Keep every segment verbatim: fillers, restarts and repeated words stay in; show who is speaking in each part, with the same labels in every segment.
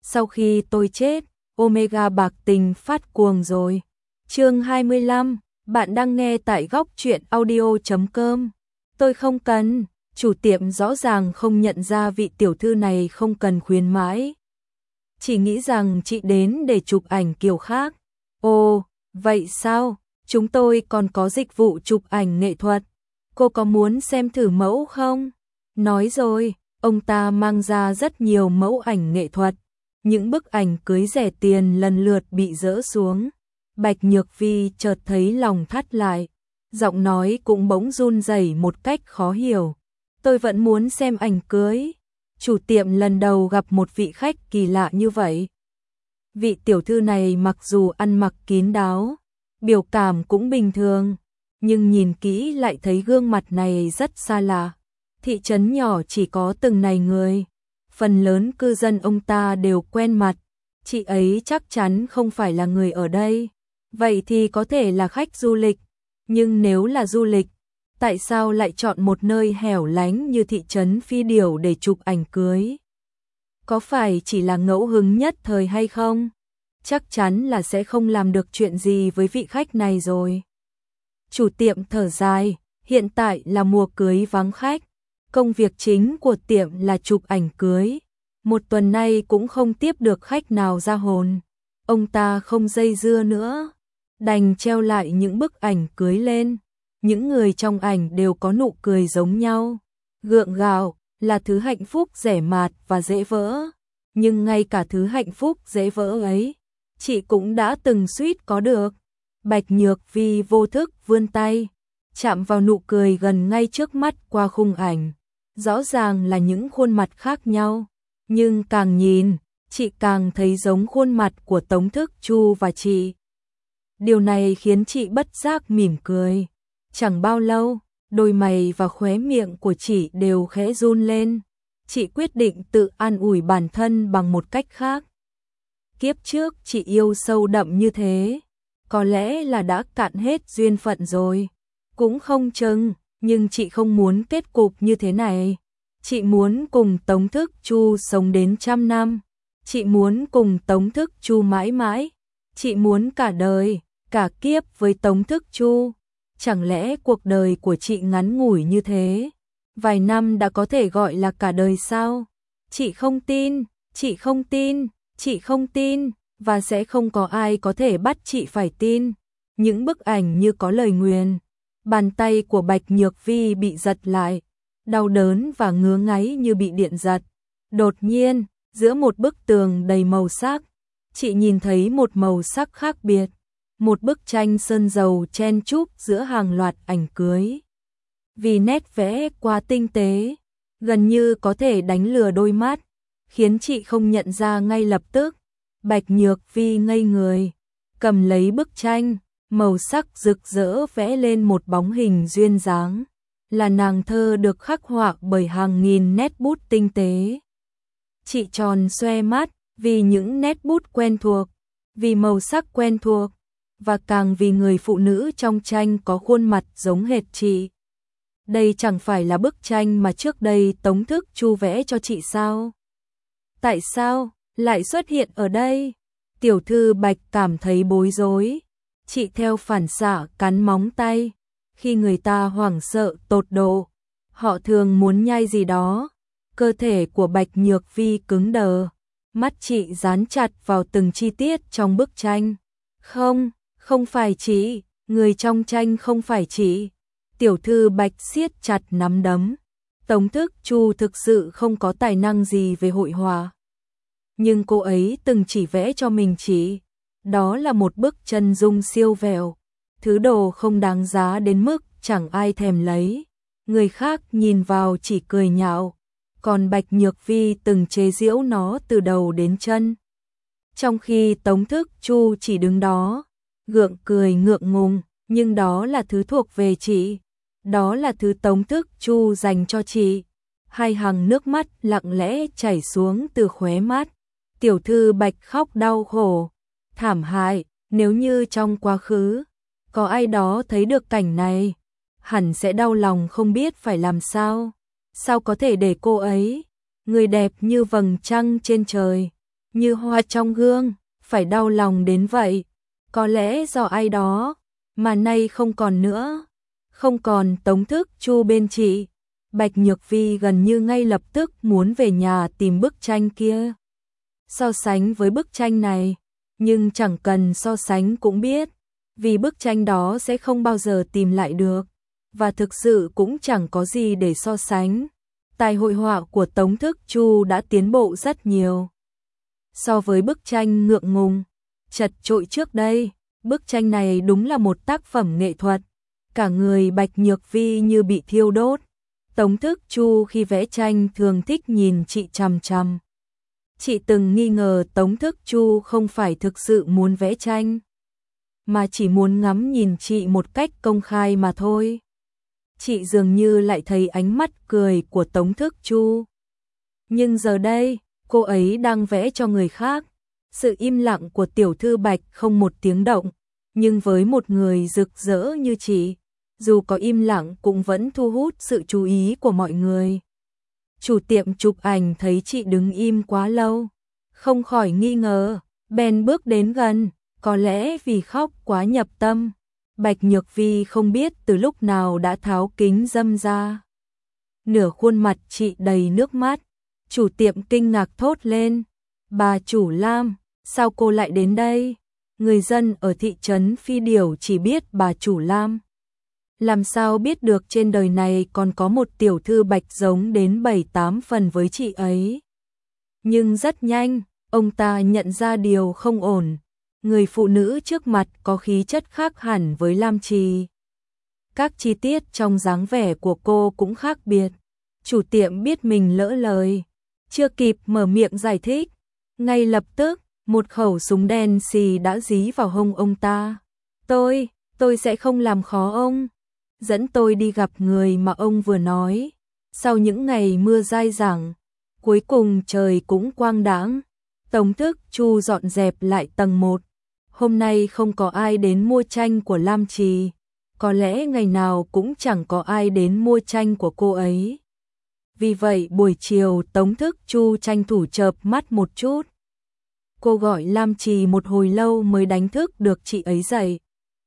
Speaker 1: sau khi tôi chết, Omega bạc tình phát cuồng rồi. Chương hai mươi lăm, bạn đang nghe tại góc truyện audio chấm com. Tôi không cần, chủ tiệm rõ ràng không nhận ra vị tiểu thư này không cần khuyến mãi. Chỉ nghĩ rằng chị đến để chụp ảnh kiểu khác. Ồ, vậy sao? Chúng tôi còn có dịch vụ chụp ảnh nghệ thuật. Cô có muốn xem thử mẫu không? Nói rồi, ông ta mang ra rất nhiều mẫu ảnh nghệ thuật. Những bức ảnh cưới rẻ tiền lần lượt bị dỡ xuống. Bạch Nhược Vi chợt thấy lòng thắt lại. Giọng nói cũng bỗng run rẩy một cách khó hiểu. Tôi vẫn muốn xem ảnh cưới. Chủ tiệm lần đầu gặp một vị khách kỳ lạ như vậy. Vị tiểu thư này mặc dù ăn mặc kín đáo, biểu cảm cũng bình thường, nhưng nhìn kỹ lại thấy gương mặt này rất xa lạ. Thị trấn nhỏ chỉ có từng này người, phần lớn cư dân ông ta đều quen mặt, chị ấy chắc chắn không phải là người ở đây. Vậy thì có thể là khách du lịch, nhưng nếu là du lịch, tại sao lại chọn một nơi hẻo lánh như thị trấn Phi Điểu để chụp ảnh cưới? Có phải chỉ là ngẫu hứng nhất thời hay không? Chắc chắn là sẽ không làm được chuyện gì với vị khách này rồi. Chủ tiệm thở dài, hiện tại là mùa cưới vắng khách. Công việc chính của tiệm là chụp ảnh cưới. Một tuần nay cũng không tiếp được khách nào ra hồn. Ông ta không dây dưa nữa, đành treo lại những bức ảnh cưới lên. Những người trong ảnh đều có nụ cười giống nhau. Gượng gạo là thứ hạnh phúc rẻ mạt và dễ vỡ. Nhưng ngay cả thứ hạnh phúc dễ vỡ ấy, chị cũng đã từng suýt có được. Bạch Nhược Vi vô thức vươn tay, chạm vào nụ cười gần ngay trước mắt qua khung ảnh. Rõ ràng là những khuôn mặt khác nhau, nhưng càng nhìn, chị càng thấy giống khuôn mặt của Tống Thức Chu và chị. Điều này khiến chị bất giác mỉm cười. Chẳng bao lâu, đôi mày và khóe miệng của chị đều khẽ run lên. Chị quyết định tự an ủi bản thân bằng một cách khác. Kiếp trước chị yêu sâu đậm như thế, có lẽ là đã cạn hết duyên phận rồi. Cũng không chừng, nhưng chị không muốn kết cục như thế này. Chị muốn cùng Tống Thức Chu sống đến trăm năm. Chị muốn cùng Tống Thức Chu mãi mãi. Chị muốn cả đời, cả kiếp với Tống Thức Chu. Chẳng lẽ cuộc đời của chị ngắn ngủi như thế? Vài năm đã có thể gọi là cả đời sao? Chị không tin, chị không tin, chị không tin, và sẽ không có ai có thể bắt chị phải tin. Những bức ảnh như có lời nguyền. Bàn tay của Bạch Nhược Vi bị giật lại, đau đớn và ngứa ngáy như bị điện giật. Đột nhiên, giữa một bức tường đầy màu sắc, chị nhìn thấy một màu sắc khác biệt. Một bức tranh sơn dầu chen chúc giữa hàng loạt ảnh cưới. Vì nét vẽ quá tinh tế, gần như có thể đánh lừa đôi mắt, khiến chị không nhận ra ngay lập tức. Bạch Nhược Vi ngây người, cầm lấy bức tranh, màu sắc rực rỡ vẽ lên một bóng hình duyên dáng, là nàng thơ được khắc họa bởi hàng nghìn nét bút tinh tế. Chị tròn xoe mắt, vì những nét bút quen thuộc, vì màu sắc quen thuộc, và càng vì người phụ nữ trong tranh có khuôn mặt giống hệt chị. Đây chẳng phải là bức tranh mà trước đây Tống Thức Chu vẽ cho chị sao? Tại sao lại xuất hiện ở đây? Tiểu thư Bạch cảm thấy bối rối. Chị theo phản xạ cắn móng tay. Khi người ta hoảng sợ tột độ, họ thường muốn nhai gì đó. Cơ thể của Bạch Nhược Vi cứng đờ. Mắt chị dán chặt vào từng chi tiết trong bức tranh. Không, không phải chị, người trong tranh không phải chị. Tiểu thư Bạch siết chặt nắm đấm. Tống Thức Chu thực sự không có tài năng gì về hội họa. Nhưng cô ấy từng chỉ vẽ cho mình chị. Đó là một bức chân dung siêu vẹo. Thứ đồ không đáng giá đến mức chẳng ai thèm lấy. Người khác nhìn vào chỉ cười nhạo. Còn Bạch Nhược Vi từng chế giễu nó từ đầu đến chân. Trong khi Tống Thức Chu chỉ đứng đó, gượng cười ngượng ngùng, nhưng đó là thứ thuộc về chị. Đó là thứ Tống Thức Chu dành cho chị. Hai hàng nước mắt lặng lẽ chảy xuống từ khóe mắt. Tiểu thư Bạch khóc đau khổ, thảm hại. Nếu như trong quá khứ có ai đó thấy được cảnh này, hẳn sẽ đau lòng không biết phải làm sao. Sao có thể để cô ấy, người đẹp như vầng trăng trên trời, như hoa trong gương, phải đau lòng đến vậy. Có lẽ do ai đó, mà nay không còn nữa, không còn Tống Thức Chu bên chị. Bạch Nhược Vi gần như ngay lập tức muốn về nhà tìm bức tranh kia. So sánh với bức tranh này, nhưng chẳng cần so sánh cũng biết, vì bức tranh đó sẽ không bao giờ tìm lại được, và thực sự cũng chẳng có gì để so sánh. Tài hội họa của Tống Thức Chu đã tiến bộ rất nhiều. So với bức tranh ngượng ngùng, chật chội trước đây, bức tranh này đúng là một tác phẩm nghệ thuật. Cả người Bạch Nhược Vi như bị thiêu đốt. Tống Thức Chu khi vẽ tranh thường thích nhìn chị chằm chằm. Chị từng nghi ngờ Tống Thức Chu không phải thực sự muốn vẽ tranh, mà chỉ muốn ngắm nhìn chị một cách công khai mà thôi. Chị dường như lại thấy ánh mắt cười của Tống Thức Chu. Nhưng giờ đây, cô ấy đang vẽ cho người khác. Sự im lặng của tiểu thư Bạch không một tiếng động, nhưng với một người rực rỡ như chị, dù có im lặng cũng vẫn thu hút sự chú ý của mọi người. Chủ tiệm chụp ảnh thấy chị đứng im quá lâu, không khỏi nghi ngờ, bèn bước đến gần, có lẽ vì khóc quá nhập tâm. Bạch Nhược Vi không biết từ lúc nào đã tháo kính râm ra. Nửa khuôn mặt chị đầy nước mắt, chủ tiệm kinh ngạc thốt lên, bà chủ Lam, sao cô lại đến đây? Người dân ở thị trấn Phi Điểu chỉ biết bà chủ Lam. Làm sao biết được trên đời này còn có một tiểu thư Bạch giống đến bảy tám phần với chị ấy. Nhưng rất nhanh, ông ta nhận ra điều không ổn. Người phụ nữ trước mặt có khí chất khác hẳn với Lam Trì. Các chi tiết trong dáng vẻ của cô cũng khác biệt. Chủ tiệm biết mình lỡ lời, chưa kịp mở miệng giải thích, ngay lập tức, một khẩu súng đen xì đã dí vào hông ông ta. Tôi, tôi sẽ không làm khó ông. Dẫn tôi đi gặp người mà ông vừa nói. Sau những ngày mưa dai dẳng, cuối cùng trời cũng quang đãng. Tống Thức Chu dọn dẹp lại tầng một. Hôm nay không có ai đến mua tranh của Lam Trì. Có lẽ ngày nào cũng chẳng có ai đến mua tranh của cô ấy. Vì vậy buổi chiều Tống Thức Chu tranh thủ chợp mắt một chút. Cô gọi Lam Trì một hồi lâu mới đánh thức được chị ấy dậy.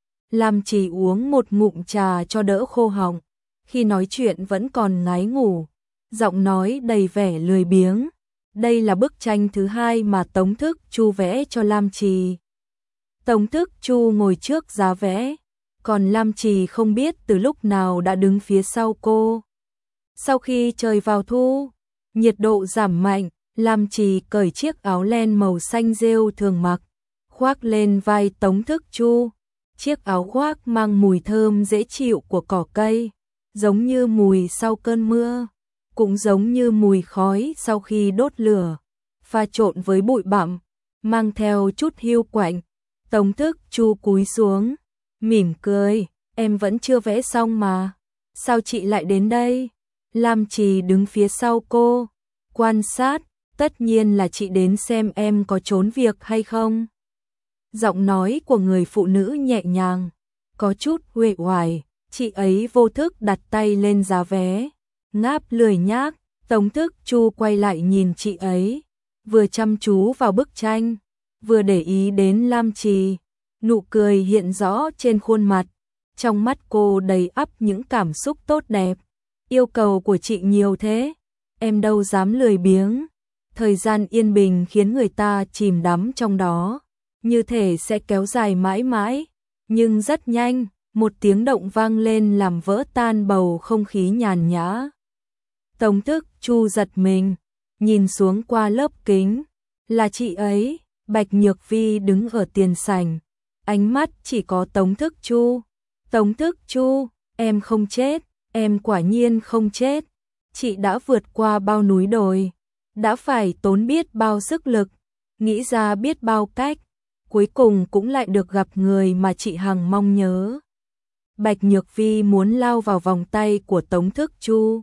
Speaker 1: Lam Trì uống một ngụm trà cho đỡ khô họng, khi nói chuyện vẫn còn ngái ngủ, giọng nói đầy vẻ lười biếng. Đây là bức tranh thứ hai mà Tống Thức Chu vẽ cho Lam Trì. Tống Thức Chu ngồi trước giá vẽ, còn Lam Trì không biết từ lúc nào đã đứng phía sau cô. Sau khi trời vào thu, nhiệt độ giảm mạnh, Lam Trì cởi chiếc áo len màu xanh rêu thường mặc, khoác lên vai Tống Thức Chu. Chiếc áo khoác mang mùi thơm dễ chịu của cỏ cây, giống như mùi sau cơn mưa, cũng giống như mùi khói sau khi đốt lửa, pha trộn với bụi bặm, mang theo chút hiu quạnh. Tống Thức Chu cúi xuống, mỉm cười, em vẫn chưa vẽ xong mà, sao chị lại đến đây? Lam Trì đứng phía sau cô, quan sát, tất nhiên là chị đến xem em có trốn việc hay không. Giọng nói của người phụ nữ nhẹ nhàng, có chút uể oải, chị ấy vô thức đặt tay lên giá vé, ngáp lười nhác. Tống Thức Chu quay lại nhìn chị ấy, vừa chăm chú vào bức tranh, vừa để ý đến Lam Trì. Nụ cười hiện rõ trên khuôn mặt, trong mắt cô đầy ắp những cảm xúc tốt đẹp. Yêu cầu của chị nhiều thế, em đâu dám lười biếng. Thời gian yên bình khiến người ta chìm đắm trong đó, như thể sẽ kéo dài mãi mãi. Nhưng rất nhanh, một tiếng động vang lên làm vỡ tan bầu không khí nhàn nhã. Tống Thức Chu giật mình, nhìn xuống qua lớp kính, là chị ấy. Bạch Nhược Vi đứng ở tiền sảnh, ánh mắt chỉ có Tống Thức Chu. Tống Thức Chu, em không chết, em quả nhiên không chết. Chị đã vượt qua bao núi đồi, đã phải tốn biết bao sức lực, nghĩ ra biết bao cách, cuối cùng cũng lại được gặp người mà chị hằng mong nhớ. Bạch Nhược Vi muốn lao vào vòng tay của Tống Thức Chu,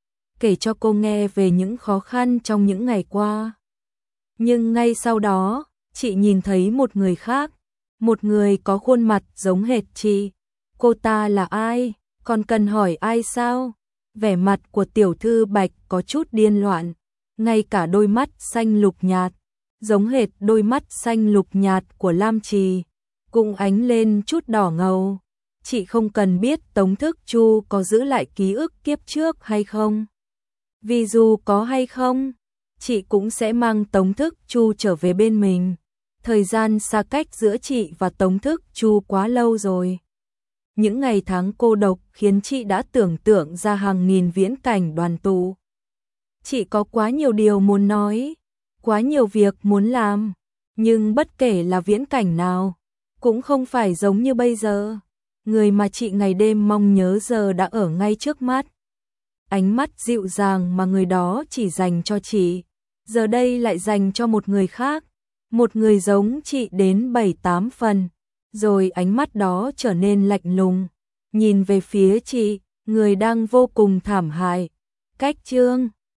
Speaker 1: kể cho cô nghe về những khó khăn trong những ngày qua. Nhưng ngay sau đó, chị nhìn thấy một người khác, một người có khuôn mặt giống hệt chị. Cô ta là ai? Còn cần hỏi ai sao? Vẻ mặt của tiểu thư Bạch có chút điên loạn, ngay cả đôi mắt xanh lục nhạt, giống hệt đôi mắt xanh lục nhạt của Lam Trì, cũng ánh lên chút đỏ ngầu. Chị không cần biết Tống Thức Chu có giữ lại ký ức kiếp trước hay không. Vì dù có hay không, chị cũng sẽ mang Tống Thức Chu trở về bên mình. Thời gian xa cách giữa chị và Tống Thức Chu quá lâu rồi. Những ngày tháng cô độc khiến chị đã tưởng tượng ra hàng nghìn viễn cảnh đoàn tụ. Chị có quá nhiều điều muốn nói, quá nhiều việc muốn làm, nhưng bất kể là viễn cảnh nào, cũng không phải giống như bây giờ. Người mà chị ngày đêm mong nhớ giờ đã ở ngay trước mắt. Ánh mắt dịu dàng mà người đó chỉ dành cho chị, giờ đây lại dành cho một người khác, một người giống chị đến bảy tám phần. Rồi ánh mắt đó trở nên lạnh lùng, nhìn về phía chị, người đang vô cùng thảm hại. Cách chương